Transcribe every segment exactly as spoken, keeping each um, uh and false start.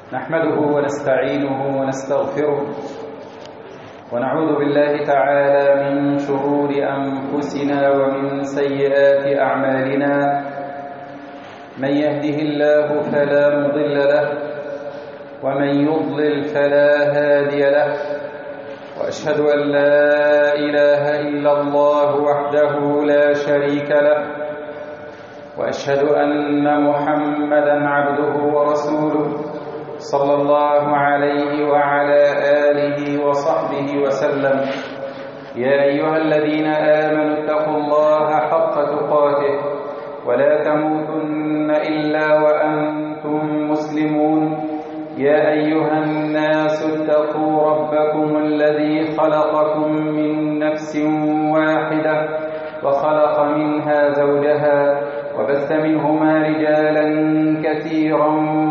نحمده ونستعينه ونستغفره ونعوذ بالله تعالى من شرور أنفسنا ومن سيئات أعمالنا. من يهده الله فلا مضل له ومن يضلل فلا هادي له، وأشهد أن لا إله إلا الله وحده لا شريك له، وأشهد أن محمدًا عبده ورسوله صلى الله عليه وعلى آله وصحبه وسلم. يا أيها الذين آمنوا اتقوا الله حق تقاته ولا تموتن إلا وأنتم مسلمون. يا أيها الناس اتقوا ربكم الذي خلقكم من نفس واحدة وخلق منها زوجها وبث منهما رجالا كثيرا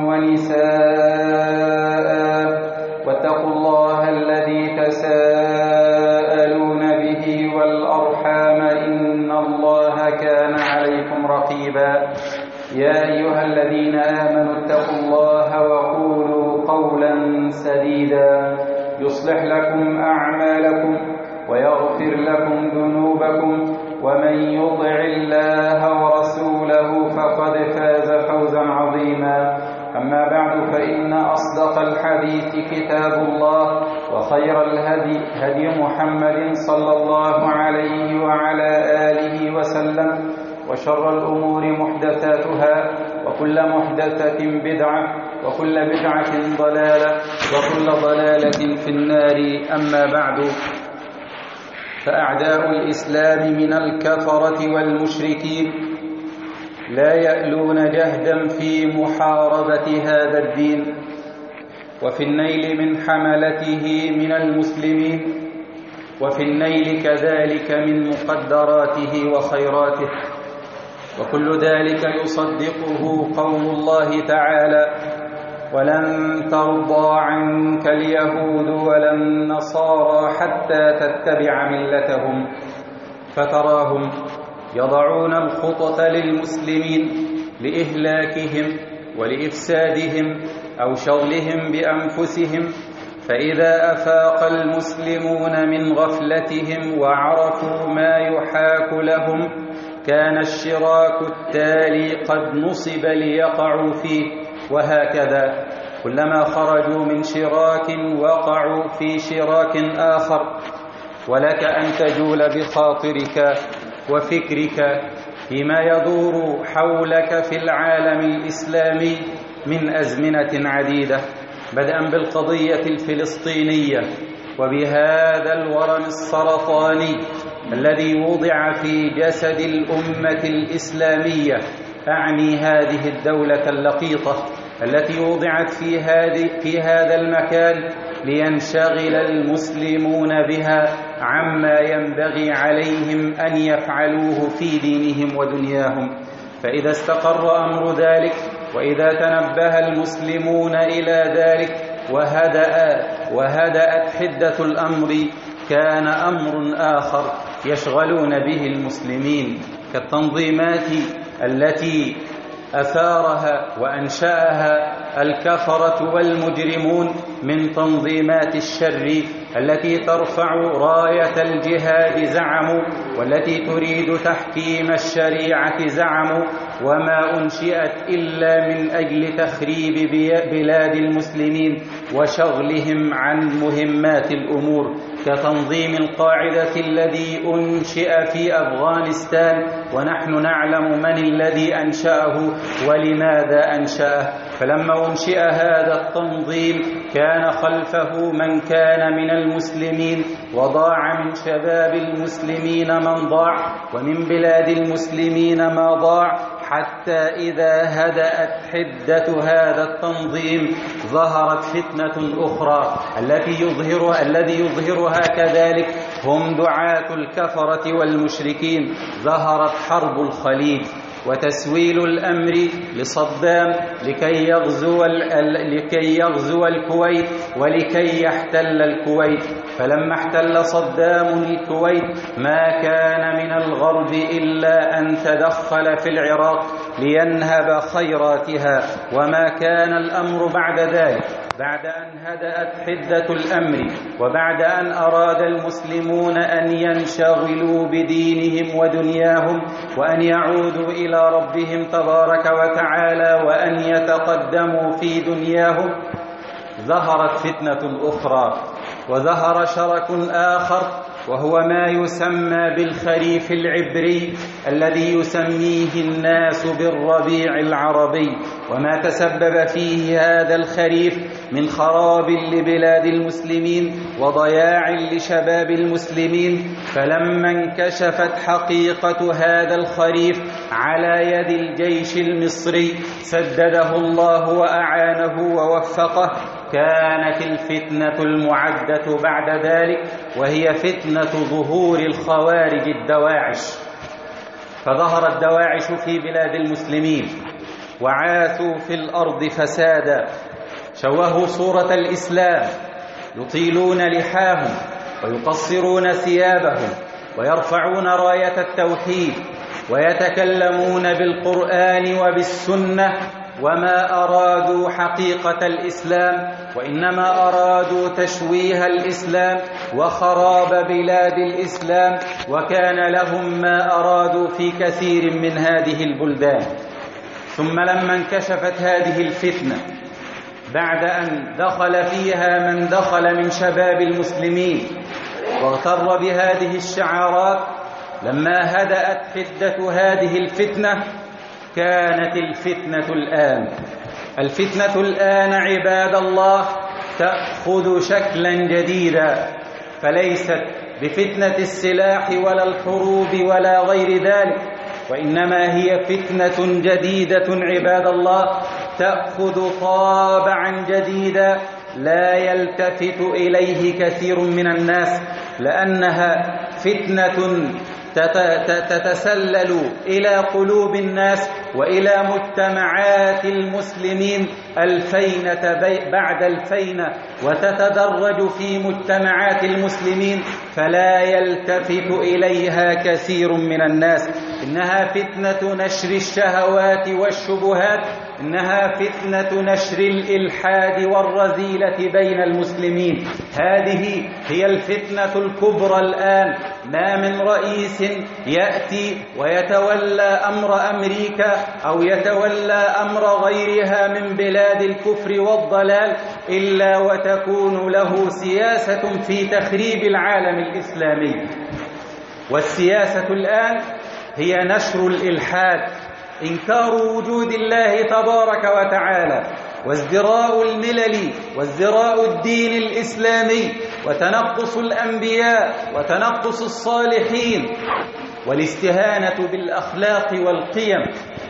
ونساء، واتقوا الله الذي تساءلون به والأرحام إن الله كان عليكم رقيبا. يا أيها الذين آمنوا اتقوا الله وقولوا قولا سديدا يصلح لكم أعمالكم ويغفر لكم ذنوبكم، ومن يطع الله ورسوله فقد فاز فوزا عظيما. أما بعد، فإن أصدق الحديث كتاب الله، وخير الهدي هدي محمد صلى الله عليه وعلى آله وسلم، وشر الأمور محدثاتها، وكل محدثة بدعة، وكل بدعة ضلالة، وكل ضلالة في النار. أما بعد، فأعداء الإسلام من الكفرة والمشركين لا يألون جهدا في محاربة هذا الدين وفي النيل من حملته من المسلمين، وفي النيل كذلك من مقدراته وخيراته، وكل ذلك يصدقه قول الله تعالى: ولن ترضى عنك اليهود ولا النصارى حتى تتبع ملتهم. فتراهم يضعون الخطط للمسلمين لإهلاكهم ولإفسادهم أو شغلهم بأنفسهم، فإذا أفاق المسلمون من غفلتهم وعرفوا ما يحاك لهم كان الشراك التالي قد نصب ليقعوا فيه، وهكذا كلما خرجوا من شراك وقعوا في شراك آخر. ولك أن تجول بخاطرك وفكرك فيما يدور حولك في العالم الإسلامي من أزمنة عديدة، بدءا بالقضية الفلسطينية وبهذا الورم السرطاني الذي وضع في جسد الأمة الإسلامية، أعني هذه الدولة اللقيطة التي وضعت في هذه في هذا المكان لينشغل المسلمون بها عما ينبغي عليهم أن يفعلوه في دينهم ودنياهم. فإذا استقر أمر ذلك، وإذا تنبه المسلمون إلى ذلك وهدأ وهدأت حدة الأمر، كان أمر آخر يشغلون به المسلمين، كالتنظيمات التي أثارها وأنشأها الكفرة والمجرمون من تنظيمات الشر التي ترفع راية الجهاد زعموا، والتي تريد تحكيم الشريعة زعموا، وما أنشئت إلا من أجل تخريب بلاد المسلمين وشغلهم عن مهمات الأمور، كتنظيم القاعدة الذي أنشئ في أفغانستان، ونحن نعلم من الذي أنشأه ولماذا أنشأه. فلما أنشئ هذا التنظيم كان خلفه من كان من المسلمين، وضاع من شباب المسلمين من ضاع، ومن بلاد المسلمين ما ضاع، حتى إذا هدأت حدة هذا التنظيم ظهرت فتنة أخرى التي يظهرها الذي يظهرها كذلك هم دعاة الكفرة والمشركين. ظهرت حرب الخليج وتسويل الأمر لصدام لكي يغزو, لكي يغزو الكويت ولكي يحتل الكويت. فلما احتل صدام الكويت ما كان من الغرب إلا أن تدخل في العراق لينهب خيراتها. وما كان الأمر بعد ذلك، بعد أن هدأت حدة الأمر وبعد أن أراد المسلمون أن ينشغلوا بدينهم ودنياهم وأن يعودوا إلى ربهم تبارك وتعالى وأن يتقدموا في دنياهم، ظهرت فتنة أخرى وظهر شرك آخر، وهو ما يسمى بالخريف العبري الذي يسميه الناس بالربيع العربي. وما تسبب فيه هذا الخريف من خراب لبلاد المسلمين وضياع لشباب المسلمين. فلما انكشفت حقيقة هذا الخريف على يد الجيش المصري سدده الله وأعانه ووفقه، كانت الفتنة المعدة بعد ذلك وهي فتنة ظهور الخوارج الدواعش. فظهر الدواعش في بلاد المسلمين وعاثوا في الأرض فسادا، شوهوا صورة الإسلام، يطيلون لحاهم ويقصرون ثيابهم ويرفعون راية التوحيد ويتكلمون بالقرآن وبالسنة، وما أرادوا حقيقة الإسلام وإنما أرادوا تشويه الإسلام وخراب بلاد الإسلام، وكان لهم ما أرادوا في كثير من هذه البلدان. ثم لما انكشفت هذه الفتنة بعد أن دخل فيها من دخل من شباب المسلمين واغتر بهذه الشعارات، لما هدأت حدة هذه الفتنة كانت الفتنة الآن الفتنة الآن عباد الله تأخذ شكلا جديدا، فليست بفتنة السلاح ولا الحروب ولا غير ذلك، وإنما هي فتنة جديدة عباد الله تأخذ طابعا جديدا لا يلتفت إليه كثير من الناس، لأنها فتنة تتسلل إلى قلوب الناس وإلى مجتمعات المسلمين الفينة بعد الفينة، وتتدرج في مجتمعات المسلمين فلا يلتفت إليها كثير من الناس. إنها فتنة نشر الشهوات والشبهات، إنها فتنة نشر الإلحاد والرذيلة بين المسلمين. هذه هي الفتنة الكبرى الآن. ما من رئيس يأتي ويتولى أمر أمريكا أو يتولى أمر غيرها من بلاد الكفر والضلال إلا وتكون له سياسة في تخريب العالم الإسلامي. والسياسة الآن هي نشر الإلحاد، إنكار وجود الله تبارك وتعالى، وازدراء الملل وازدراء الدين الإسلامي، وتنقص الأنبياء وتنقص الصالحين، والاستهانة بالأخلاق والقيم،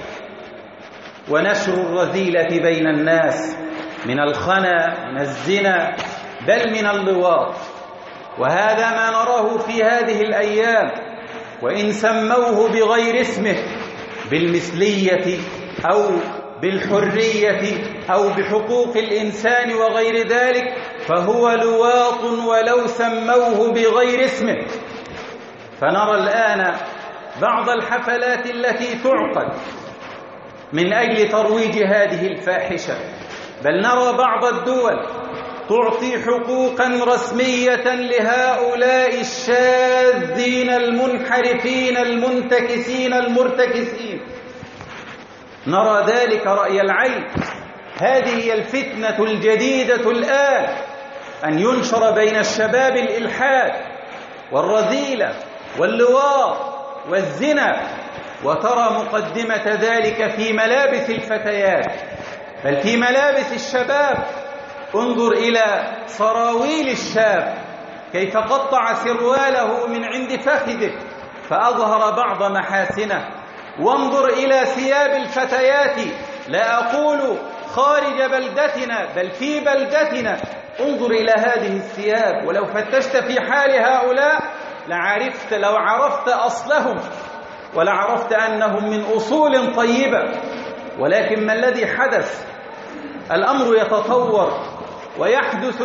ونشر الرذيلة بين الناس من الخنا، من الزنا، بل من اللواط. وهذا ما نراه في هذه الأيام، وإن سموه بغير اسمه، بالمثلية أو بالحرية أو بحقوق الإنسان وغير ذلك، فهو لواط ولو سموه بغير اسمه. فنرى الآن بعض الحفلات التي تعقد من أجل ترويج هذه الفاحشة، بل نرى بعض الدول تعطي حقوقا رسمية لهؤلاء الشاذين المنحرفين المنتكسين المرتكسين، نرى ذلك رأي العين. هذه هي الفتنة الجديدة الآن، أن ينشر بين الشباب الإلحاد والرذيلة واللواط والزنا، وترى مقدمة ذلك في ملابس الفتيات بل في ملابس الشباب. انظر إلى سراويل الشاب كيف قطع سرواله من عند فخذه فأظهر بعض محاسنه، وانظر إلى ثياب الفتيات، لا أقول خارج بلدتنا بل في بلدتنا، انظر إلى هذه الثياب. ولو فتشت في حال هؤلاء لعرفت لو عرفت أصلهم ولعرفت أنهم من أصول طيبة. ولكن ما الذي حدث؟ الأمر يتطور ويحدث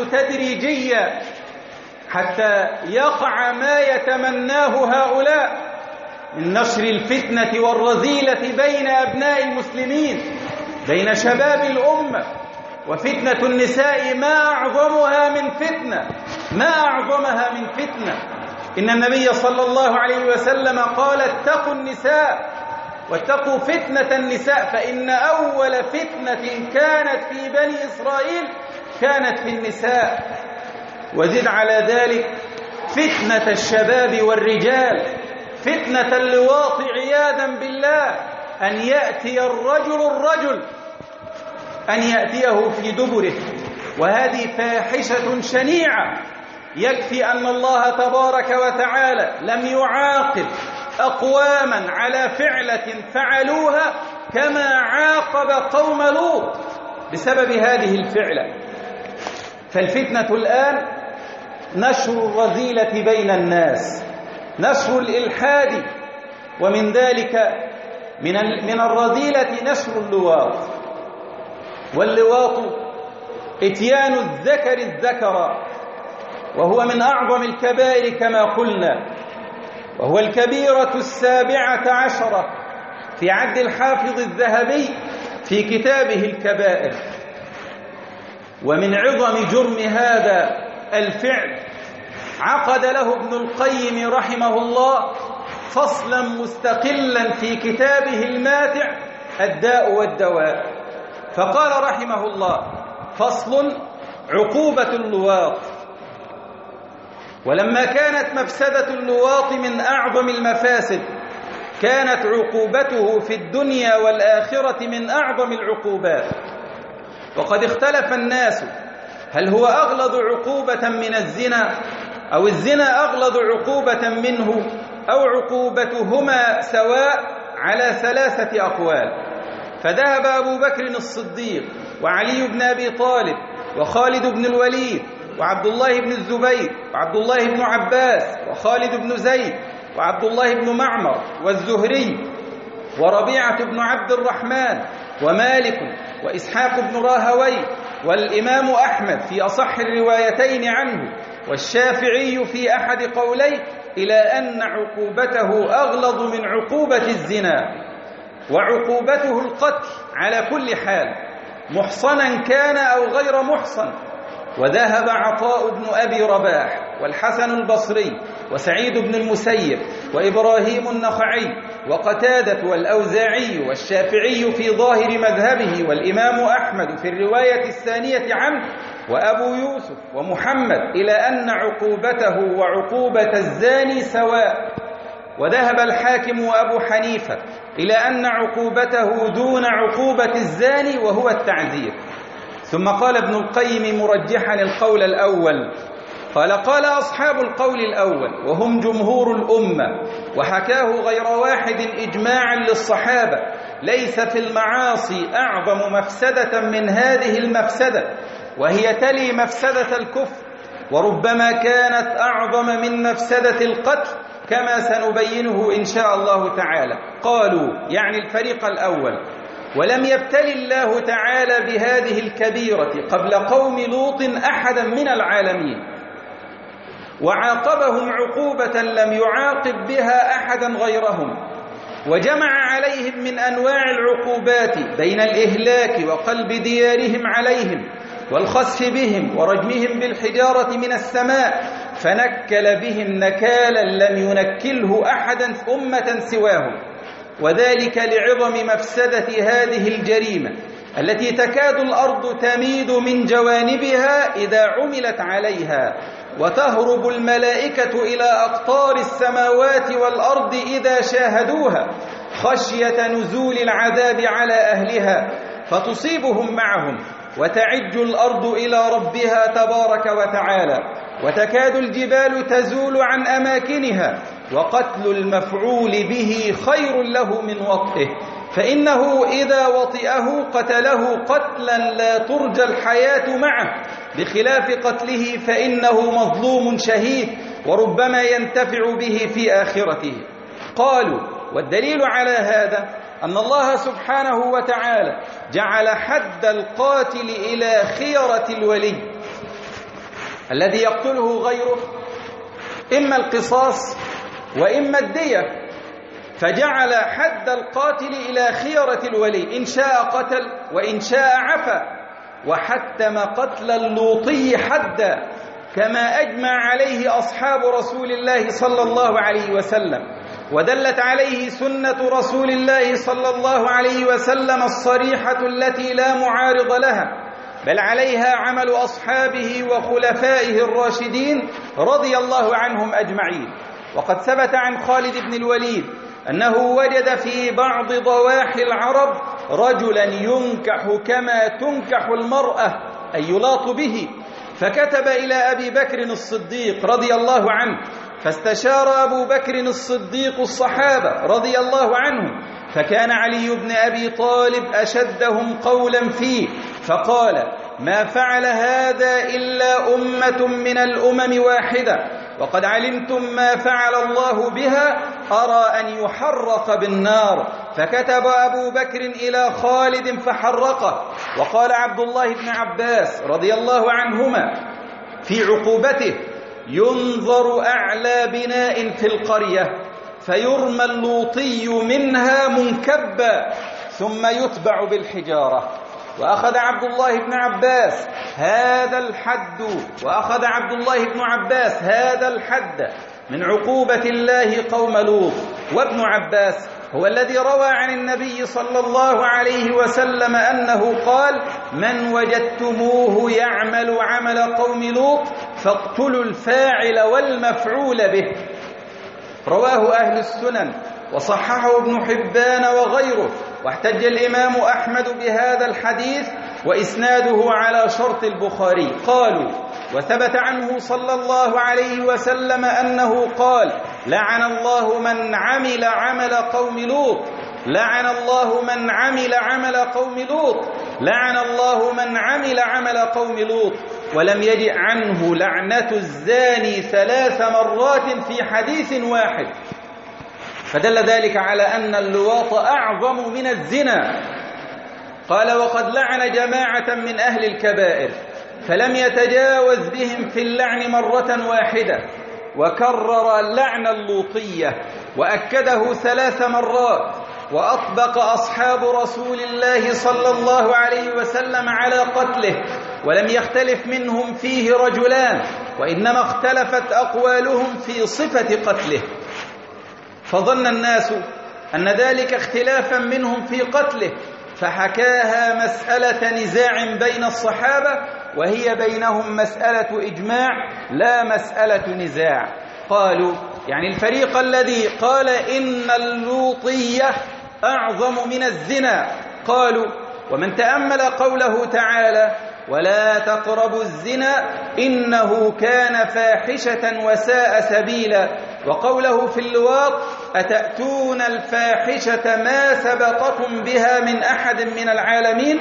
تدريجيا حتى يقع ما يتمناه هؤلاء. من نشر الفتنة والرذيلة بين أبناء المسلمين، بين شباب الأمة. وفتنة النساء ما أعظمها من فتنة، ما أعظمها من فتنة. إن النبي صلى الله عليه وسلم قال: اتقوا النساء واتقوا فتنة النساء، فإن أول فتنة كانت في بني إسرائيل كانت في النساء. وزد على ذلك فتنة الشباب والرجال، فتنة اللواط عياذا بالله، أن يأتي الرجل الرجل أن يأتيه في دبره، وهذه فاحشة شنيعة. يكفي أن الله تبارك وتعالى لم يعاقب أقواما على فعلة فعلوها كما عاقب قوم لوط بسبب هذه الفعلة. فالفتنة الآن نشر الرذيلة بين الناس، نشر الإلحاد، ومن ذلك من من الرذيلة نشر اللواط. واللواط إتيان الذكر الذكر، وهو من أعظم الكبائر كما قلنا، وهو الكبيرة السابعة عشرة في عد الحافظ الذهبي في كتابه الكبائر. ومن عظم جرم هذا الفعل عقد له ابن القيم رحمه الله فصلا مستقلا في كتابه الماتع الداء والدواء، فقال رحمه الله: فصل: عقوبة اللواط. ولما كانت مفسدة اللواط من أعظم المفاسد، كانت عقوبته في الدنيا والآخرة من أعظم العقوبات. وقد اختلف الناس هل هو أغلظ عقوبة من الزنا، أو الزنا أغلظ عقوبة منه، أو عقوبتهما سواء، على ثلاثة أقوال. فذهب أبو بكر الصديق وعلي بن أبي طالب وخالد بن الوليد وعبد الله بن الزبير وعبد الله بن عباس وخالد بن زيد وعبد الله بن معمر والزهري وربيعة بن عبد الرحمن ومالك وإسحاق بن راهوي والإمام أحمد في أصح الروايتين عنه، والشافعي في أحد قوليه، إلى أن عقوبته أغلظ من عقوبة الزنا، وعقوبته القتل على كل حال، محصنا كان أو غير محصن. وذهب عطاء بن أبي رباح والحسن البصري وسعيد بن المسيب وإبراهيم النخعي وقتادة والأوزاعي والشافعي في ظاهر مذهبه، والإمام أحمد في الرواية الثانية عنه، وأبو يوسف ومحمد، إلى أن عقوبته وعقوبة الزاني سواء. وذهب الحاكم وأبو حنيفة إلى أن عقوبته دون عقوبة الزاني، وهو التعزير. ثم قال ابن القيم مرجحا القول الأول، قال: قال أصحاب القول الأول وهم جمهور الأمة، وحكاه غير واحد إجماعا للصحابة: ليس في المعاصي أعظم مفسدة من هذه المفسدة، وهي تلي مفسدة الكفر، وربما كانت أعظم من مفسدة القتل، كما سنبينه إن شاء الله تعالى. قالوا يعني الفريق الأول: ولم يبتل الله تعالى بهذه الكبيرة قبل قوم لوط أحدا من العالمين، وعاقبهم عقوبة لم يعاقب بها أحدا غيرهم، وجمع عليهم من أنواع العقوبات بين الإهلاك وقلب ديارهم عليهم والخسف بهم ورجمهم بالحجارة من السماء، فنكل بهم نكالا لم ينكله أحدا أمة سواهم، وذلك لعظم مفسدة هذه الجريمة التي تكاد الأرض تميد من جوانبها إذا عملت عليها، وتهرب الملائكة إلى أقطار السماوات والأرض إذا شاهدوها، خشية نزول العذاب على أهلها فتصيبهم معهم، وتعج الأرض إلى ربها تبارك وتعالى، وتكاد الجبال تزول عن أماكنها، وقتل المفعول به خير له من وطئه، فإنه إذا وطئه قتله قتلا لا ترجى الحياة معه، بخلاف قتله فإنه مظلوم شهيد وربما ينتفع به في آخرته. قالوا: والدليل على هذا أن الله سبحانه وتعالى جعل حد القاتل إلى خيرة الولي الذي يقتله غيره، إما القصاص وإما الدية، فجعل حد القاتل إلى خيرة الولي، إن شاء قتل وإن شاء عفا، وحتم قتل اللوطي حدا كما أجمع عليه أصحاب رسول الله صلى الله عليه وسلم، ودلت عليه سنة رسول الله صلى الله عليه وسلم الصريحة التي لا معارض لها، بل عليها عمل أصحابه وخلفائه الراشدين رضي الله عنهم أجمعين. وقد ثبت عن خالد بن الوليد أنه وجد في بعض ضواحي العرب رجلا ينكح كما تنكح المرأة، أي يلاط به، فكتب إلى أبي بكر الصديق رضي الله عنه، فاستشار أبو بكر الصديق الصحابة رضي الله عنهم، فكان علي بن أبي طالب أشدهم قولا فيه، فقال: ما فعل هذا إلا أمة من الأمم واحدة، وقد علمتم ما فعل الله بها، أرى أن يحرق بالنار. فكتب أبو بكر إلى خالد فحرقه. وقال عبد الله بن عباس رضي الله عنهما في عقوبته: ينظر أعلى بناء في القرية فيرمى اللوطي منها منكبا ثم يتبع بالحجارة. وأخذ عبد الله بن عباس هذا الحد وأخذ عبد الله بن عباس هذا الحد من عقوبة الله قوم لوط. وابن عباس هو الذي روى عن النبي صلى الله عليه وسلم أنه قال: من وجدتموه يعمل عمل قوم لوط فاقتلوا الفاعل والمفعول به. رواه أهل السنن وصححه ابن حبان وغيره، واحتج الإمام أحمد بهذا الحديث وإسناده على شرط البخاري. قالوا: وثبت عنه صلى الله عليه وسلم أنه قال: لعن الله من عمل عمل قوم لوط، لعن الله من عمل عمل قوم لوط، لعن الله من عمل عمل قوم لوط. ولم يجئ عنه لعنة الزاني ثلاث مرات في حديث واحد، فدل ذلك على أن اللواط أعظم من الزنا. قال: وقد لعن جماعة من أهل الكبائر فلم يتجاوز بهم في اللعن مرة واحدة، وكرر اللعن اللوطية وأكده ثلاث مرات. وأطبق أصحاب رسول الله صلى الله عليه وسلم على قتله، ولم يختلف منهم فيه رجلان، وإنما اختلفت أقوالهم في صفة قتله، فظن الناس أن ذلك اختلافا منهم في قتله، فحكاها مسألة نزاع بين الصحابة، وهي بينهم مسألة إجماع لا مسألة نزاع. قالوا يعني الفريق الذي قال إن اللوطية أعظم من الزنا، قالوا: ومن تأمل قوله تعالى: ولا تقربوا الزنا إنه كان فاحشة وساء سبيلا، وقوله في اللواط: أتأتون الفاحشة ما سبقكم بها من أحد من العالمين.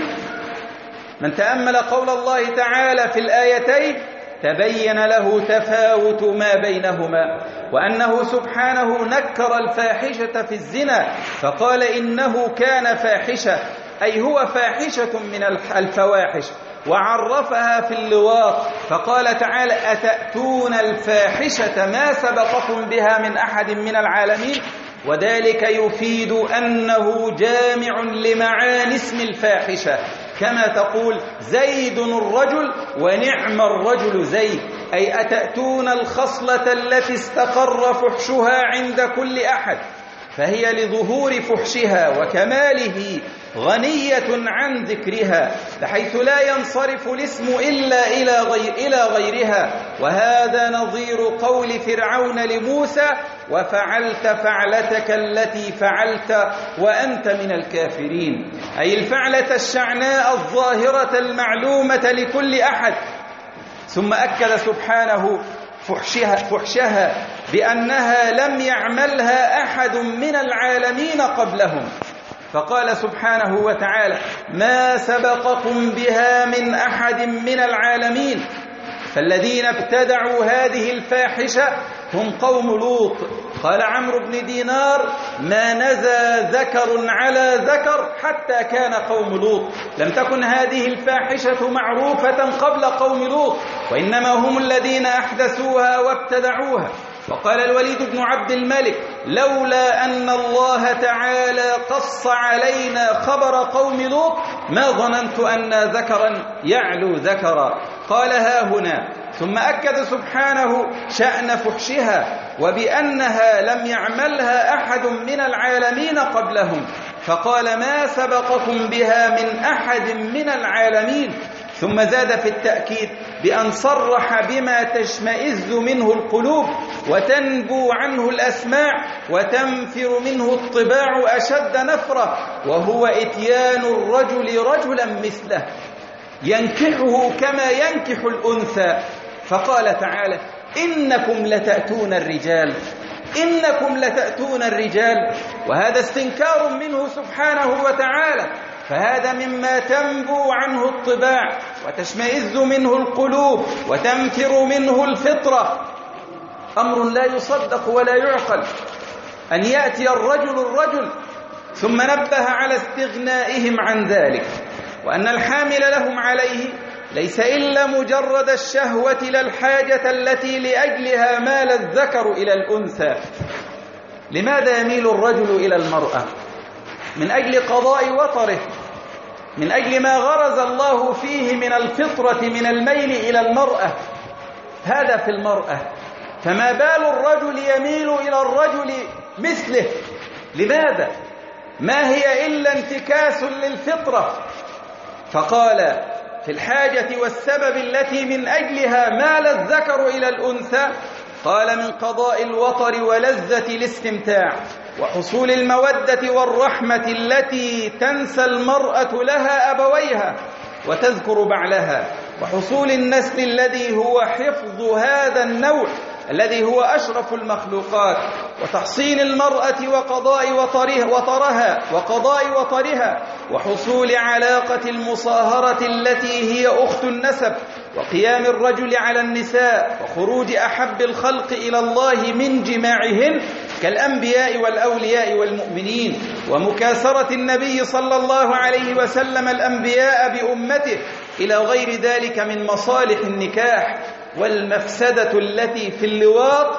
من تأمل قول الله تعالى في الآيتين تبين له تفاوت ما بينهما، وأنه سبحانه نكر الفاحشة في الزنا فقال إنه كان فاحشة، أي هو فاحشة من الفواحش، وعرفها في اللواط فقال تعالى: أتأتون الفاحشة ما سبقكم بها من أحد من العالمين. وذلك يفيد أنه جامع لمعاني اسم الفاحشة، كما تقول زيد الرجل ونعم الرجل زيد، أي أتأتون الخصلة التي استقر فحشها عند كل أحد، فهي لظهور فحشها وكماله غنية عن ذكرها، بحيث لا ينصرف الاسم إلا إلى, غير إلى غيرها. وهذا نظير قول فرعون لموسى: وفعلت فعلتك التي فعلت وأنت من الكافرين، أي الفعلة الشعناء الظاهرة المعلومة لكل أحد. ثم أكد سبحانه فحشها, فحشها بأنها لم يعملها أحد من العالمين قبلهم، فقال سبحانه وتعالى: ما سبقكم بها من أحد من العالمين. فالذين ابتدعوا هذه الفاحشة هم قوم لوط. قال عمرو بن دينار: ما نزى ذكر على ذكر حتى كان قوم لوط. لم تكن هذه الفاحشة معروفة قبل قوم لوط، وإنما هم الذين أحدثوها وابتدعوها. وقال الوليد بن عبد الملك: لولا أن الله تعالى قص علينا خبر قوم لوط ما ظننت أن ذكرا يعلو ذكرا. قال ها هنا: ثم أكد سبحانه شأن فحشها وبأنها لم يعملها أحد من العالمين قبلهم، فقال: ما سبقكم بها من أحد من العالمين. ثم زاد في التأكيد بأن صرح بما تشمئز منه القلوب وتنبو عنه الأسماع وتنفر منه الطباع أشد نفرة، وهو إتيان الرجل رجلا مثله ينكحه كما ينكح الأنثى. فقال تعالى: إنكم لتأتون الرجال إنكم لتأتون الرجال، وهذا استنكار منه سبحانه وتعالى، فهذا مما تنبو عنه الطباع وتشمئز منه القلوب وتنفر منه الفطرة. أمر لا يصدق ولا يعقل أن يأتي الرجل الرجل. ثم نبه على استغنائهم عن ذلك، وأن الحامل لهم عليه ليس إلا مجرد الشهوة لا الحاجة التي لأجلها مال الذكر إلى الأنثى. لماذا يميل الرجل إلى المرأة؟ من أجل قضاء وطره، من أجل ما غرز الله فيه من الفطرة من الميل إلى المرأة، هذا في المرأة. فما بال الرجل يميل إلى الرجل مثله؟ لماذا؟ ما هي إلا انتكاس للفطرة. فقال في الحاجة والسبب التي من أجلها مال الذكر إلى الأنثى، قال: من قضاء الوطر ولذة الاستمتاع وحصول المودة والرحمة التي تنسى المرأة لها أبويها وتذكر بعلها، وحصول النسل الذي هو حفظ هذا النوع الذي هو أشرف المخلوقات، وتحصين المرأة وقضاء وطرها وطرها وقضاء وطرها، وحصول علاقة المصاهرة التي هي أخت النسب، وقيام الرجل على النساء، وخروج أحب الخلق إلى الله من جماعهن كالأنبياء والأولياء والمؤمنين، ومكاثرة النبي صلى الله عليه وسلم الأنبياء بأمته، إلى غير ذلك من مصالح النكاح. والمفسدة التي في اللواط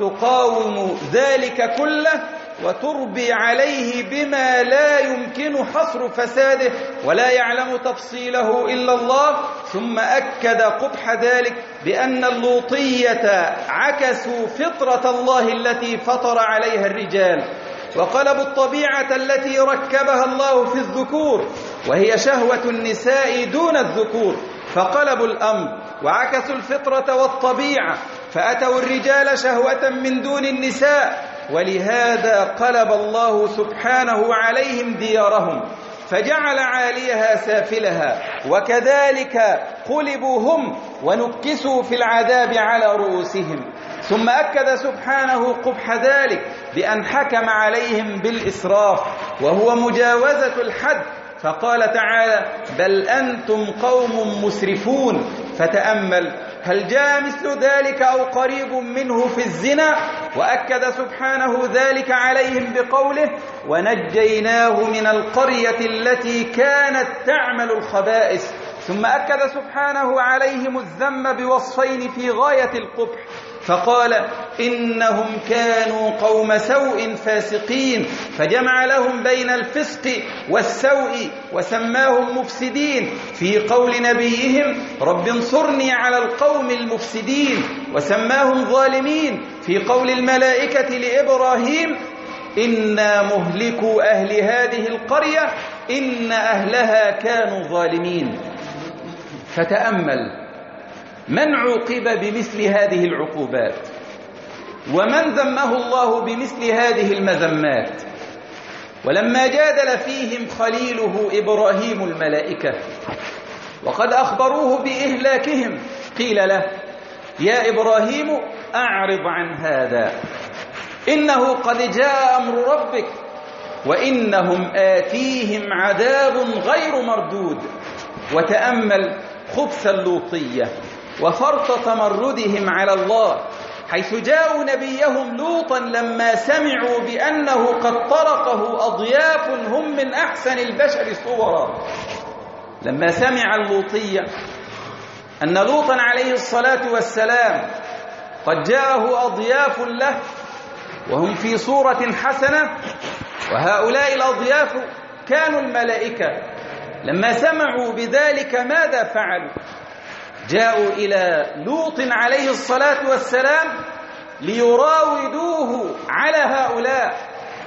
تقاوم ذلك كله وتربي عليه بما لا يمكن حصر فساده ولا يعلم تفصيله إلا الله. ثم أكد قبح ذلك بأن اللوطية عكسوا فطرة الله التي فطر عليها الرجال، وقلبوا الطبيعة التي ركبها الله في الذكور، وهي شهوة النساء دون الذكور، فقلبوا الأمر وعكسوا الفطرة والطبيعة، فأتوا الرجال شهوة من دون النساء، ولهذا قلب الله سبحانه عليهم ديارهم فجعل عاليها سافلها، وكذلك قلبوا هم ونكسوا في العذاب على رؤوسهم. ثم أكد سبحانه قبح ذلك بأن حكم عليهم بالإسراف، وهو مجاوزة الحد، فقال تعالى: بل أنتم قوم مسرفون. فتأمل، هل جاء مثل ذلك أو قريب منه في الزنا؟ وأكد سبحانه ذلك عليهم بقوله: ونجيناه من القرية التي كانت تعمل الخبائث. ثم أكد سبحانه عليهم الذم بوصفين في غاية القبح، فقال: إنهم كانوا قوم سوء فاسقين، فجمع لهم بين الفسق والسوء وسماهم مفسدين في قول نبيهم: رب انصرني على القوم المفسدين، وسماهم ظالمين في قول الملائكة لإبراهيم: إنا مهلكوا أهل هذه القرية إن أهلها كانوا ظالمين. فتأمل، من عوقب بمثل هذه العقوبات؟ ومن ذمه الله بمثل هذه المذمات؟ ولما جادل فيهم خليله إبراهيم الملائكة وقد أخبروه بإهلاكهم، قيل له: يا إبراهيم أعرض عن هذا، إنه قد جاء أمر ربك وإنهم آتيهم عذاب غير مردود. وتأمل خبث اللوطية وفرط تمردهم على الله، حيث جاءوا نبيهم لوطا لما سمعوا بأنه قد طرقه أضياف هم من أحسن البشر صورا. لما سمع اللوطية أن لوطا عليه الصلاة والسلام قد جاءه أضياف له وهم في صورة حسنة، وهؤلاء الأضياف كانوا الملائكة. لما سمعوا بذلك ماذا فعلوا؟ جاءوا إلى لوط عليه الصلاة والسلام ليراودوه على هؤلاء،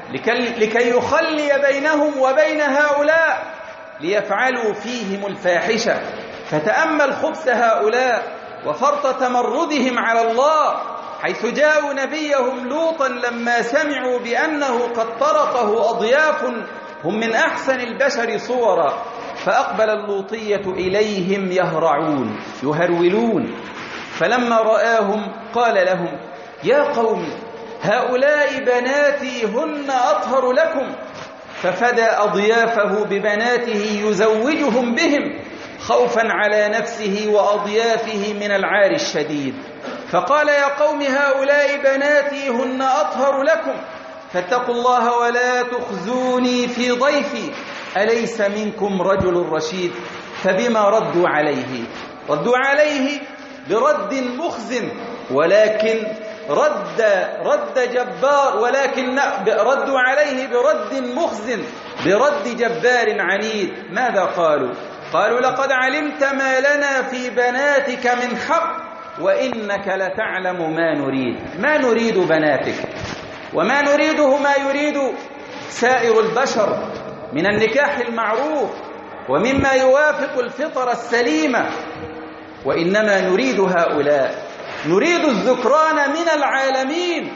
لكي يخلي بينهم وبين هؤلاء ليفعلوا فيهم الفاحشة. فتأمل خبث هؤلاء وفرط تمردهم على الله، حيث جاءوا نبيهم لوطا لما سمعوا بأنه قد طرقه أضياف هم من أحسن البشر صورا، فأقبل اللوطية إليهم يهرعون يهرولون. فلما رآهم قال لهم: يا قوم، هؤلاء بناتي هن أطهر لكم. ففدى أضيافه ببناته يزوجهم بهم خوفا على نفسه وأضيافه من العار الشديد. فقال: يا قوم، هؤلاء بناتي هن أطهر لكم، فاتقوا الله ولا تخزوني في ضيفي، أليس منكم رجل رشيد؟ فبما ردوا عليه ردوا عليه برد مخزن، ولكن رد رد جبار ولكن ردوا عليه برد مخزن برد جبار عنيد. ماذا قالوا؟ قالوا: لقد علمت ما لنا في بناتك من حق، وإنك لتعلم ما نريد. ما نريد بناتك، وما نريده ما يريد سائر البشر من النكاح المعروف ومما يوافق الفطر السليمة، وإنما نريد هؤلاء، نريد الذكران من العالمين.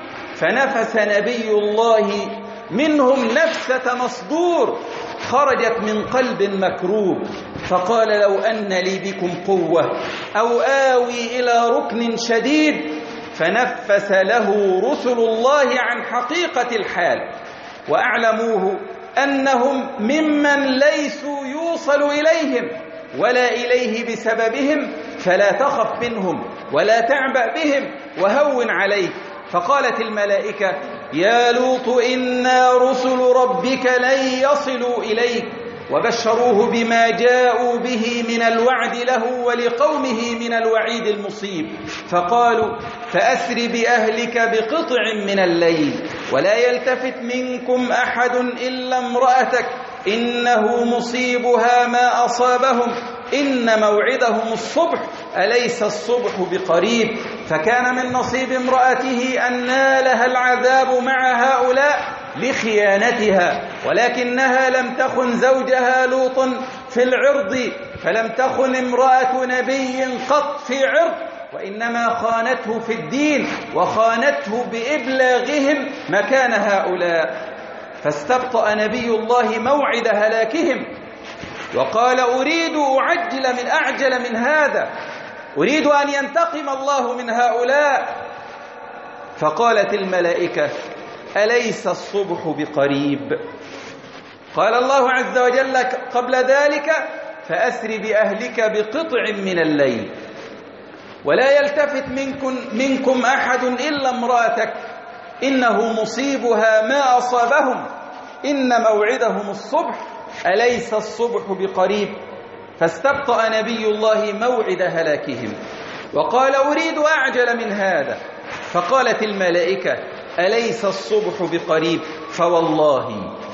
فنفس نبي الله منهم نفسة مصدور خرجت من قلب مكروب، فقال: لو أن لي بكم قوة أو آوي إلى ركن شديد. فنفس له رسل الله عن حقيقة الحال وأعلموه أنهم ممن ليسوا يوصل إليهم ولا إليه بسببهم، فلا تخف منهم ولا تعبأ بهم وهون عليه. فقالت الملائكة: يا لوط، إنا رسل ربك لن يصلوا إليك، وبشروه بما جاءوا به من الوعد له ولقومه من الوعيد المصيب. فقالوا: فأسر بأهلك بقطع من الليل ولا يلتفت منكم أحد إلا امرأتك، إنه مصيبها ما أصابهم، إن موعدهم الصبح، أليس الصبح بقريب؟ فكان من نصيب امرأته أن نالها العذاب مع هؤلاء لخيانتها، ولكنها لم تخن زوجها لوطا في العرض، فلم تخن امرأة نبي قط في عرض، وإنما خانته في الدين وخانته بإبلاغهم مكان هؤلاء. فاستبطأ نبي الله موعد هلاكهم وقال: أريد أعجل من أعجل من هذا، أريد أن ينتقم الله من هؤلاء. فقالت الملائكة: أليس الصبح بقريب؟ قال الله عز وجل قبل ذلك: فأسر بأهلك بقطع من الليل ولا يلتفت منكم, منكم أحد إلا امرأتك، إنه مصيبها ما أصابهم، إن موعدهم الصبح، أليس الصبح بقريب؟ فاستبطأ نبي الله موعد هلاكهم وقال: أريد أعجل من هذا. فقالت الملائكة: أليس الصبح بقريب؟ فوالله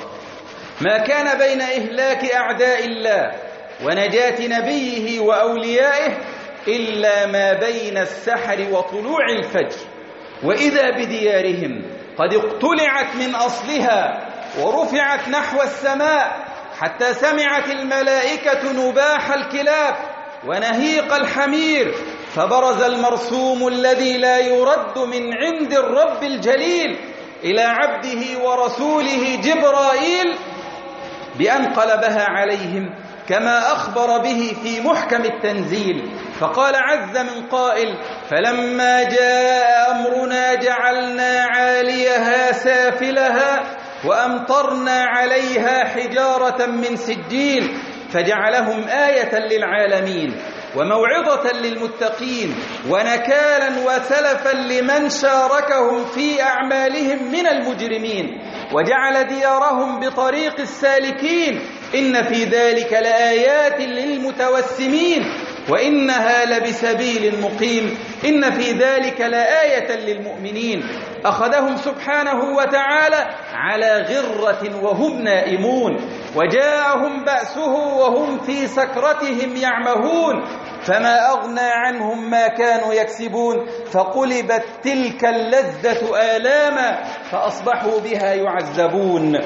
ما كان بين إهلاك أعداء الله ونجاة نبيه وأوليائه إلا ما بين السحر وطلوع الفجر، وإذا بديارهم قد اقتلعت من أصلها ورفعت نحو السماء، حتى سمعت الملائكة نباح الكلاب ونهيق الحمير، فبرز المرسوم الذي لا يرد من عند الرب الجليل إلى عبده ورسوله جبرائيل بأن قلبها عليهم كما أخبر به في محكم التنزيل. فقال عز من قائل: فلما جاء أمرنا جعلنا عاليها سافلها وأمطرنا عليها حجارة من سجيل فجعلهم آية للعالمين وموعظة للمتقين ونكالا وسلفا لمن شاركهم في أعمالهم من المجرمين، وجعل ديارهم بطريق السالكين، إن في ذلك لآيات للمتوسمين وإنها لبسبيل مقيم إن في ذلك لآية للمؤمنين أخذهم سبحانه وتعالى على غرة وهم نائمون وجاءهم بأسه وهم في سكرتهم يعمهون فما أغنى عنهم ما كانوا يكسبون فقلبت تلك اللذة آلاما فأصبحوا بها يعذبون.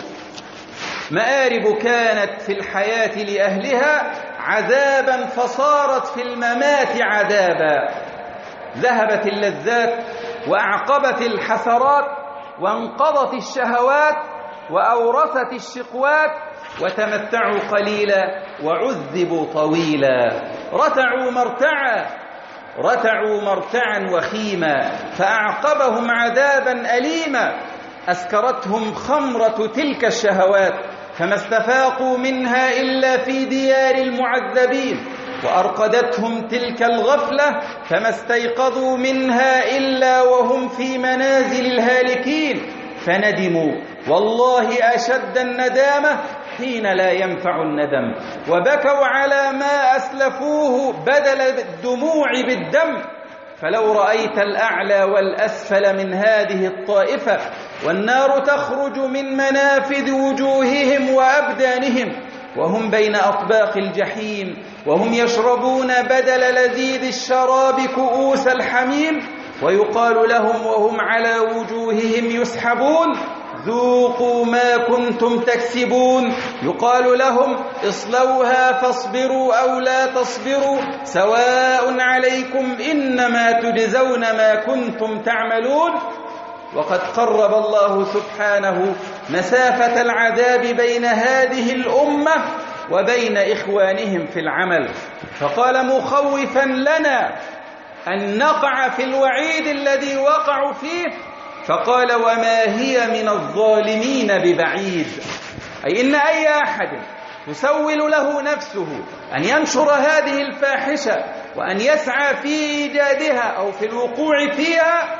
مآرب كانت في الحياة لأهلها عذابا فصارت في الممات عذابا. ذهبت اللذات وأعقبت الحسرات وانقضت الشهوات وأورثت الشقوات وتمتعوا قليلا وعذبوا طويلا. رتعوا مرتعا رتعوا مرتعا وخيما فأعقبهم عذابا أليما أسكرتهم خمرة تلك الشهوات فما استفاقوا منها إلا في ديار المعذبين وأرقدتهم تلك الغفلة فما استيقظوا منها إلا وهم في منازل الهالكين فندموا والله أشد الندامة حين لا ينفع الندم وبكوا على ما أسلفوه بدل الدموع بالدم. فلو رأيت الأعلى والأسفل من هذه الطائفة والنار تخرج من منافذ وجوههم وأبدانهم وهم بين أطباق الجحيم وهم يشربون بدل لذيذ الشراب كؤوس الحميم ويقال لهم وهم على وجوههم يسحبون ذوقوا ما كنتم تكسبون. يقال لهم اصلوها فاصبروا أو لا تصبروا سواء عليكم إنما تجزون ما كنتم تعملون. وقد قرب الله سبحانه مسافة العذاب بين هذه الأمة وبين إخوانهم في العمل فقال مخوفا لنا أن نقع في الوعيد الذي وقعوا فيه فقال وما هي من الظالمين ببعيد. أي إن أي أحد تسول له نفسه أن ينشر هذه الفاحشة وأن يسعى في إيجادها أو في الوقوع فيها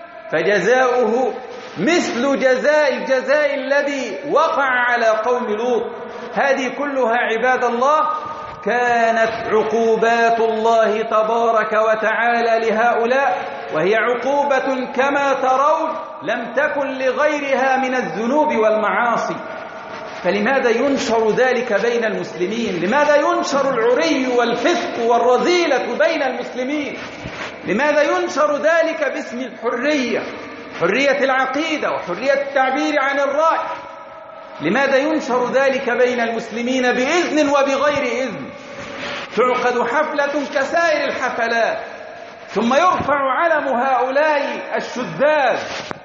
فجزاؤه مثل جزاء الجزاء الذي وقع على قوم لوط. هذه كلها عباد الله كانت عقوبات الله تبارك وتعالى لهؤلاء وهي عقوبة كما ترون لم تكن لغيرها من الذنوب والمعاصي. فلماذا ينشر ذلك بين المسلمين؟ لماذا ينشر العري والفسق والرذيلة بين المسلمين؟ لماذا ينشر ذلك باسم الحرية، حرية العقيدة وحرية التعبير عن الرأي؟ لماذا ينشر ذلك بين المسلمين بإذن وبغير إذن؟ تعقد حفلة كسائر الحفلات ثم يرفع علم هؤلاء الشذاذ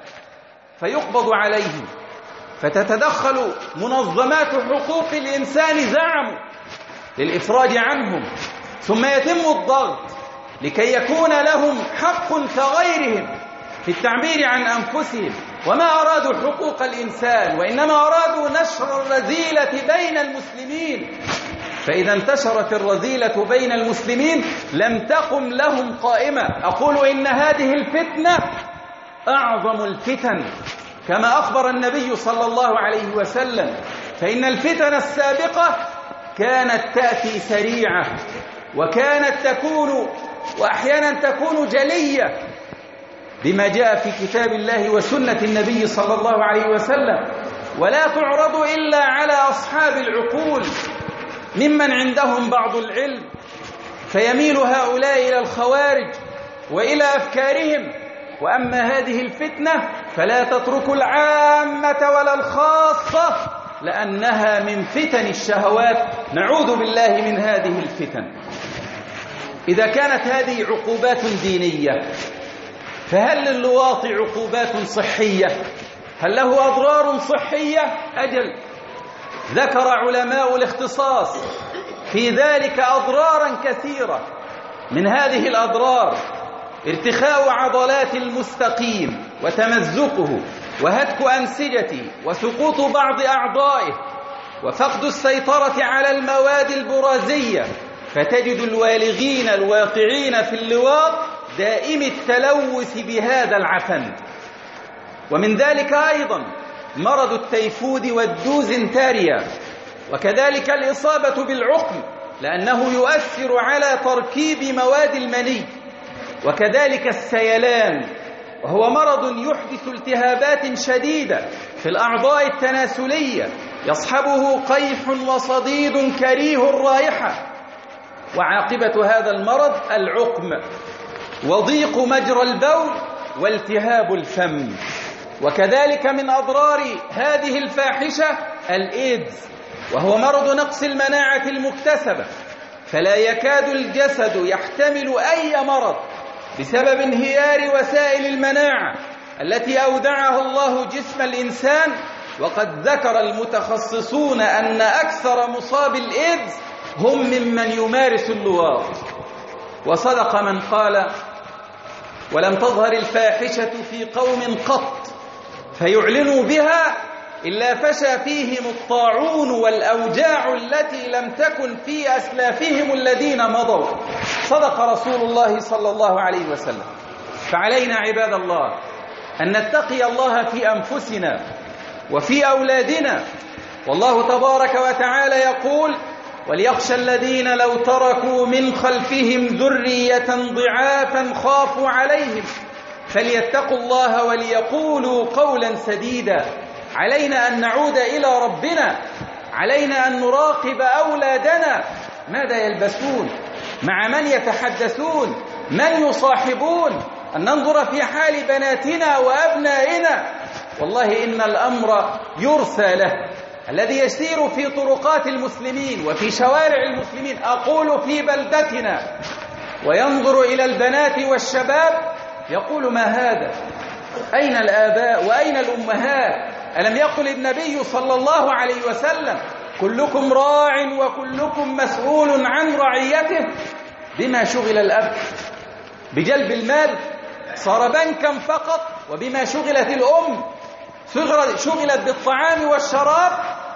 فيقبض عليهم فتتدخل منظمات حقوق الإنسان زعموا للإفراج عنهم ثم يتم الضغط لكي يكون لهم حق كغيرهم في التعبير عن أنفسهم. وما أرادوا حقوق الإنسان وإنما أرادوا نشر الرذيلة بين المسلمين. فإذا انتشرت الرذيلة بين المسلمين لم تقم لهم قائمة. أقول إن هذه الفتنة أعظم الفتن كما أخبر النبي صلى الله عليه وسلم فإن الفتن السابقة كانت تأتي سريعة وكانت تكون وأحيانا تكون جلية بما جاء في كتاب الله وسنة النبي صلى الله عليه وسلم ولا تعرض إلا على أصحاب العقول ممن عندهم بعض العلم فيميل هؤلاء إلى الخوارج وإلى أفكارهم. وأما هذه الفتنة فلا تترك العامة ولا الخاصة لأنها من فتن الشهوات. نعوذ بالله من هذه الفتن. إذا كانت هذه عقوبات دينية فهل للواط عقوبات صحية؟ هل له أضرار صحية؟ أجل، ذكر علماء الاختصاص في ذلك أضرارا كثيرة. من هذه الأضرار ارتخاء عضلات المستقيم وتمزقه وهتك أنسجته وسقوط بعض أعضائه وفقد السيطرة على المواد البرازية فتجد الوالغين الواقعين في اللواط دائم التلوث بهذا العفن. ومن ذلك أيضا مرض التيفود والدوزنتاريا وكذلك الإصابة بالعقم لأنه يؤثر على تركيب مواد المني. وكذلك السيلان، وهو مرض يحدث التهابات شديدة في الأعضاء التناسلية، يصحبه قيح وصديد كريه الرائحة، وعاقبة هذا المرض العقم وضيق مجرى البول والتهاب الفم. وكذلك من أضرار هذه الفاحشة الإيدز، وهو مرض نقص المناعة المكتسبة، فلا يكاد الجسد يحتمل أي مرض بسبب انهيار وسائل المناعة التي أودعها الله جسم الإنسان. وقد ذكر المتخصصون أن أكثر مصاب الإيدز هم ممن يمارس اللواط. وصدق من قال: ولم تظهر الفاحشة في قوم قط فيعلنوا بها إلا فشى فيهم الطاعون والأوجاع التي لم تكن في أسلافهم الذين مضوا. صدق رسول الله صلى الله عليه وسلم. فعلينا عباد الله أن نتقي الله في أنفسنا وفي أولادنا. والله تبارك وتعالى يقول: وليخشى الذين لو تركوا من خلفهم ذرية ضعافا خافوا عليهم فليتقوا الله وليقولوا قولا سديدا. علينا أن نعود إلى ربنا، علينا أن نراقب أولادنا، ماذا يلبسون، مع من يتحدثون، من يصاحبون، أن ننظر في حال بناتنا وأبنائنا. والله إن الأمر يرثى له. الذي يسير في طرقات المسلمين وفي شوارع المسلمين، أقول في بلدتنا، وينظر إلى البنات والشباب يقول: ما هذا؟ أين الآباء وأين الأمهات؟ ألم يقل النبي صلى الله عليه وسلم: كلكم راع وكلكم مسؤول عن رعيته؟ بما شغل الأب؟ بجلب المال؟ صار بنكا فقط. وبما شغلت الأم؟ شغلت بالطعام والشراب.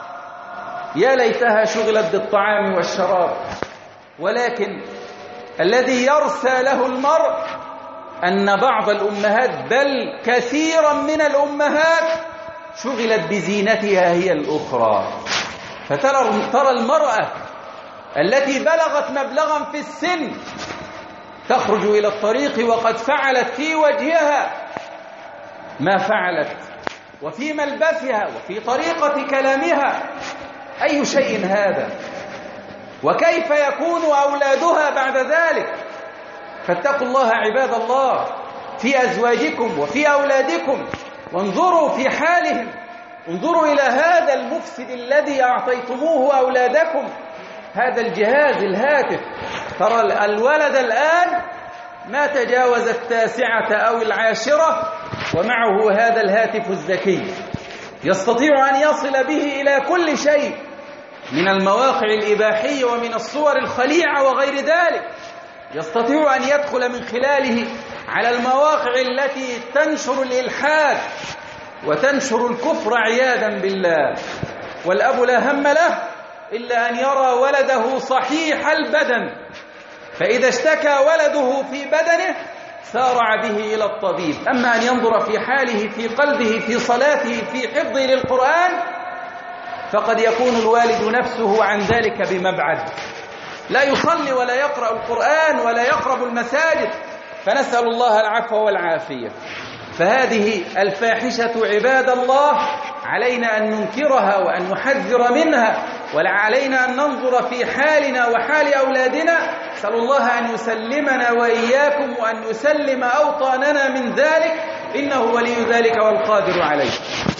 يا ليتها شغلت بالطعام والشراب. ولكن الذي يرثى له المرء أن بعض الأمهات، بل كثيرا من الأمهات، شغلت بزينتها هي الأخرى. فترى ترى المرأة التي بلغت مبلغا في السن تخرج إلى الطريق وقد فعلت في وجهها ما فعلت، وفي ملبسها، وفي طريقة كلامها. أي شيء هذا؟ وكيف يكون أولادها بعد ذلك؟ فاتقوا الله عباد الله في أزواجكم وفي أولادكم، وانظروا في حالهم. انظروا إلى هذا المفسد الذي أعطيتموه أولادكم، هذا الجهاز الهاتف. ترى الولد الآن ما تجاوز التاسعة أو العاشرة ومعه هذا الهاتف الذكي، يستطيع أن يصل به إلى كل شيء من المواقع الإباحية ومن الصور الخليعة وغير ذلك. يستطيع أن يدخل من خلاله على المواقع التي تنشر الإلحاد وتنشر الكفر عياذا بالله. والأب لا هم له إلا أن يرى ولده صحيح البدن، فإذا اشتكى ولده في بدنه سارع به إلى الطبيب. أما أن ينظر في حاله، في قلبه، في صلاته، في حفظه للقرآن، فقد يكون الوالد نفسه عن ذلك بمبعد، لا يصلي ولا يقرأ القرآن ولا يقرب المساجد. فنسأل الله العفو والعافية. فهذه الفاحشة عباد الله علينا أن ننكرها وأن نحذر منها، وعلينا أن ننظر في حالنا وحال أولادنا. نسأل الله أن يسلمنا وإياكم وأن يسلم أوطاننا من ذلك، إنه ولي ذلك والقادر عليه.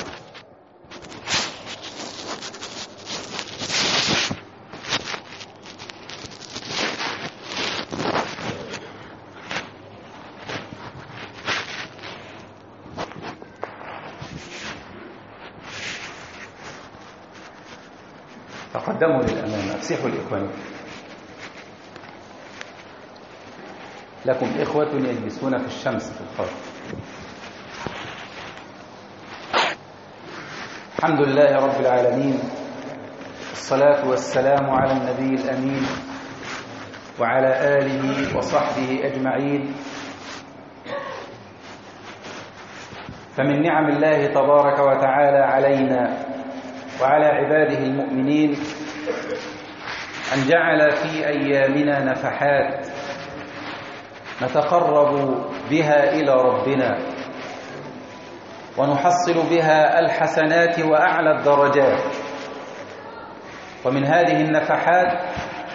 تقدموا للأمام، أفسحوا الإخوان. لكم إخوة يجلسون في الشمس في الخارج. الحمد لله رب العالمين، الصلاة والسلام على النبي الأمين وعلى آله وصحبه أجمعين. فمن نعم الله تبارك وتعالى علينا وعلى عباده المؤمنين أن جعل في أيامنا نفحات نتقرب بها إلى ربنا ونحصل بها الحسنات وأعلى الدرجات. ومن هذه النفحات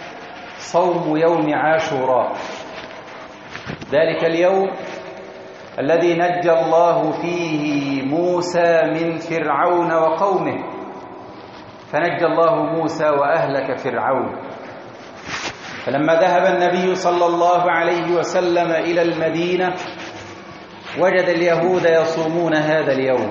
صوم يوم عاشوراء، ذلك اليوم الذي نجى الله فيه موسى من فرعون وقومه، فنجى الله موسى وأهلك فرعون. فلما ذهب النبي صلى الله عليه وسلم إلى المدينة وجد اليهود يصومون هذا اليوم،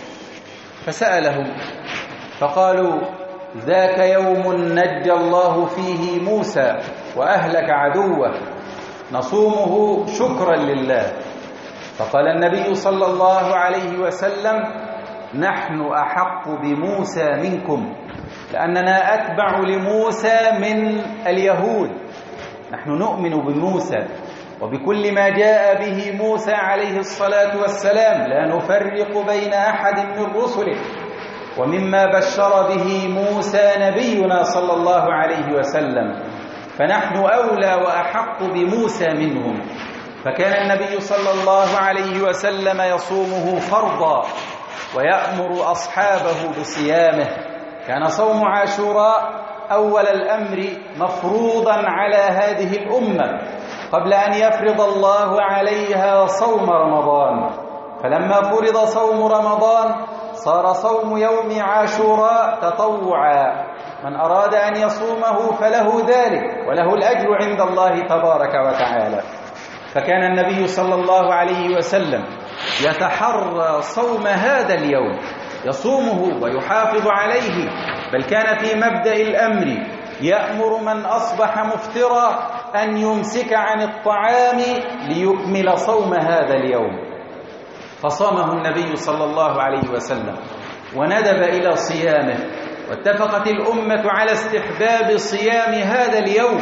فسألهم فقالوا: ذاك يوم نجى الله فيه موسى وأهلك عدوه، نصومه شكرا لله. فقال النبي صلى الله عليه وسلم: نحن أحق بموسى منكم، لأننا أتبع لموسى من اليهود. نحن نؤمن بموسى وبكل ما جاء به موسى عليه الصلاة والسلام، لا نفرق بين أحد من رسله، ومما بشر به موسى نبينا صلى الله عليه وسلم، فنحن أولى وأحق بموسى منهم. فكان النبي صلى الله عليه وسلم يصومه فرضا ويأمر أصحابه بصيامه. كان صوم عاشوراء أول الأمر مفروضا على هذه الأمة قبل أن يفرض الله عليها صوم رمضان. فلما فرض صوم رمضان صار صوم يوم عاشوراء تطوعا، من أراد أن يصومه فله ذلك وله الأجر عند الله تبارك وتعالى. فكان النبي صلى الله عليه وسلم يتحرى صوم هذا اليوم، يصومه ويحافظ عليه، بل كان في مبدأ الأمر يأمر من أصبح مفطرا أن يمسك عن الطعام ليكمل صوم هذا اليوم. فصامه النبي صلى الله عليه وسلم وندب إلى صيامه، واتفقت الأمة على استحباب صيام هذا اليوم.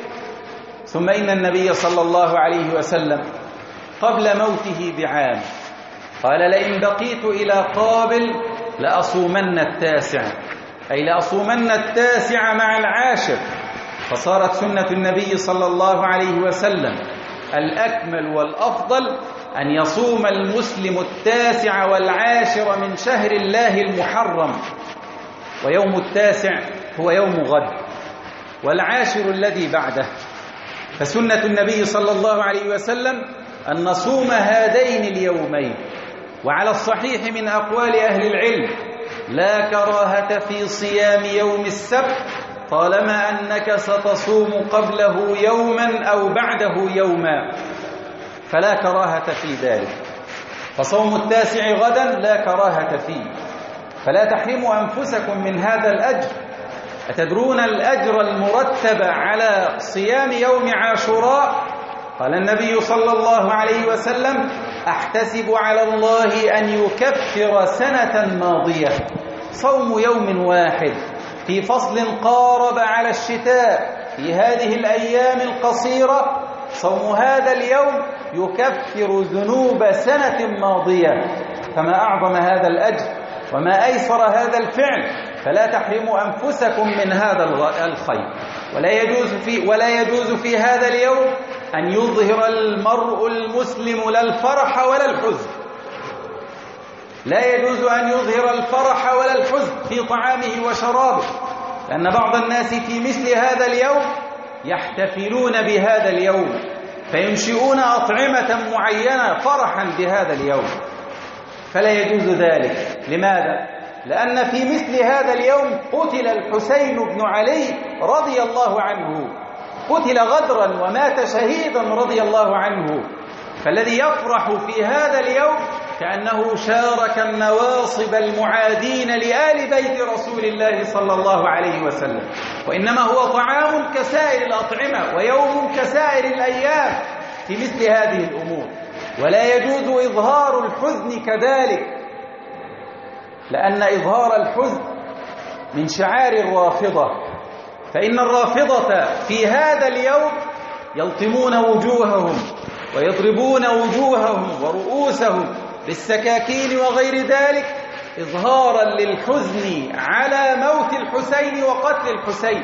ثم إن النبي صلى الله عليه وسلم قبل موته بعام قال: لئن بقيت إلى قابل لأصومن التاسع، أي لأصومن التاسع مع العاشر. فصارت سنة النبي صلى الله عليه وسلم الأكمل والأفضل أن يصوم المسلم التاسع والعاشر من شهر الله المحرم، ويوم التاسع هو يوم غد، والعاشر الذي بعده. فسنة النبي صلى الله عليه وسلم أن نصوم هذين اليومين. وعلى الصحيح من أقوال أهل العلم لا كراهة في صيام يوم السبت طالما أنك ستصوم قبله يوما أو بعده يوما، فلا كراهة في ذلك. فصوم التاسع غدا لا كراهة فيه، فلا تحرموا أنفسكم من هذا الأجر. أتدرون الأجر المرتب على صيام يوم عاشوراء؟ قال النبي صلى الله عليه وسلم: أحتسب على الله أن يكفر سنة ماضية. صوم يوم واحد في فصل قارب على الشتاء في هذه الأيام القصيرة، صوم هذا اليوم يكفر ذنوب سنة ماضية. فما أعظم هذا الأجر وما أيسر هذا الفعل، فلا تحرموا أنفسكم من هذا الخير. ولا يجوز في ولا يجوز في هذا اليوم أن يظهر المرء المسلم لا الفرح ولا الحزن. لا يجوز أن يظهر الفرح ولا الحزن في طعامه وشرابه، لأن بعض الناس في مثل هذا اليوم يحتفلون بهذا اليوم فينشئون أطعمة معينة فرحا بهذا اليوم، فلا يجوز ذلك. لماذا؟ لأن في مثل هذا اليوم قتل الحسين بن علي رضي الله عنه، قتل غدرا ومات شهيدا رضي الله عنه. فالذي يفرح في هذا اليوم كأنه شارك النواصب المعادين لآل بيت رسول الله صلى الله عليه وسلم، وإنما هو طعام كسائر الأطعمة ويوم كسائر الأيام في مثل هذه الأمور. ولا يجوز إظهار الحزن كذلك، لأن إظهار الحزن من شعار الرافضة، فإن الرافضة في هذا اليوم يلطمون وجوههم ويضربون وجوههم ورؤوسهم بالسكاكين وغير ذلك إظهارا للحزن على موت الحسين وقتل الحسين.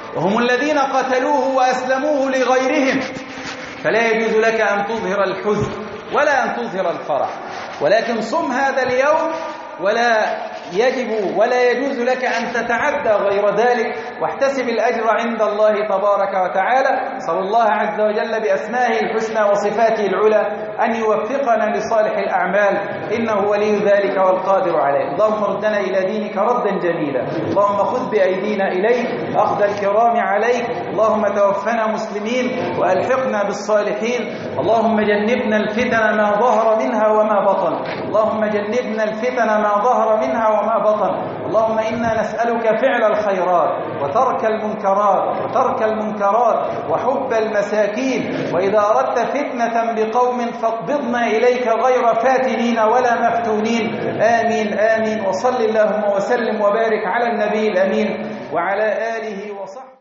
وهم الذين قتلوه وأسلموه لغيرهم، فلا يجوز لك أن تظهر الحزن ولا أن تظهر الفرح، ولكن صم هذا اليوم، ولا يجب ولا يجوز لك أن تتعدى غير ذلك، واحتسب الأجر عند الله تبارك وتعالى. صلى الله عز وجل بأسمائه الحسنى وصفاته العلى أن يوفقنا لصالح الأعمال، إنه ولي ذلك والقادر عليه. اللهم ردنا إلى دينك ردا جميلا، اللهم خذ بأيدينا إليك أخذ الكرام عليك، اللهم توفنا مسلمين وألحقنا بالصالحين. اللهم جنبنا الفتن ما ظهر منها وما بطن، اللهم جنبنا الفتن ما ظهر منها وما بطن. اللهم إنا نسألك فعل الخيرات وترك المنكرات وترك المنكرات وحب المساكين، وإذا أردت فتنة بقوم فاقبضنا إليك غير فاتنين ولا مفتونين. آمين آمين. وصل اللهم وسلم وبارك على النبي الأمين وعلى آله